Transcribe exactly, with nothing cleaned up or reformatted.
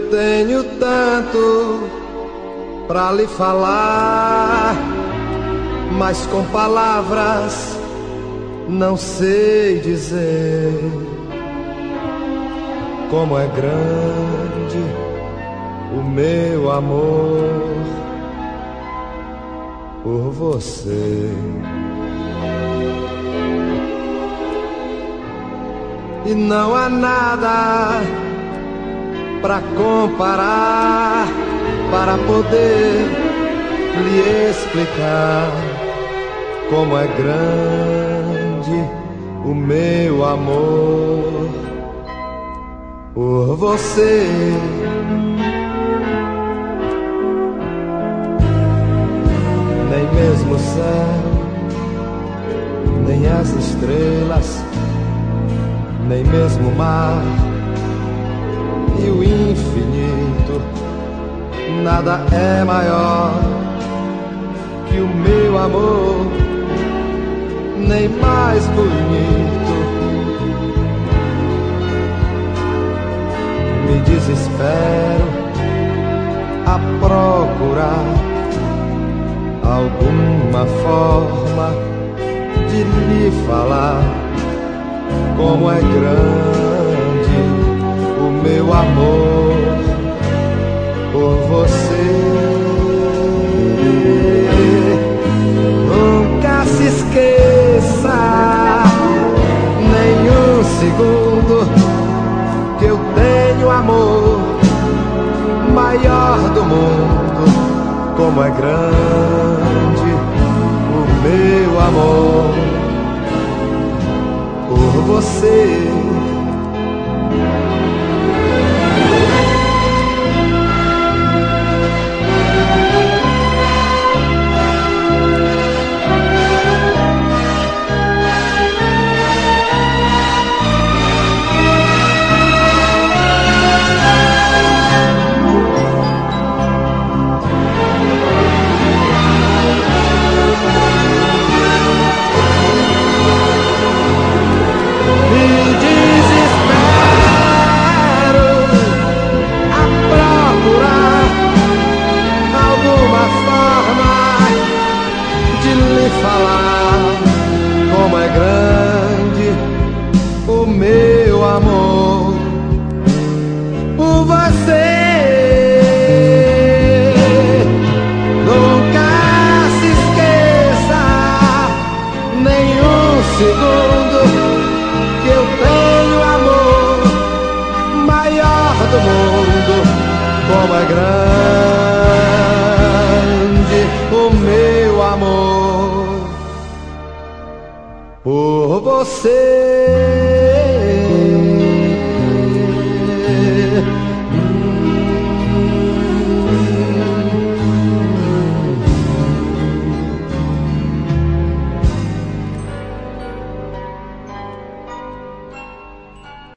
tenho tanto pra lhe falar, mas com palavras não sei dizer como é grande o meu amor por você. E não há nada pra comparar, para poder lhe explicar como é grande o meu amor por você. Nem mesmo o céu, nem as estrelas, nem mesmo o mar e o infinito, nada é maior que o meu amor, nem mais bonito. Me desespero a procurar alguma forma de lhe falar como é grande o meu amor por você. Nunca se esqueça nem um segundo que eu tenho amor maior do mundo. Como é grande o meu amor por você. Falar como é grande o meu amor por você. Nunca se esqueça nem um segundo que eu tenho amor maior do mundo. Como é grande o meu amor por você.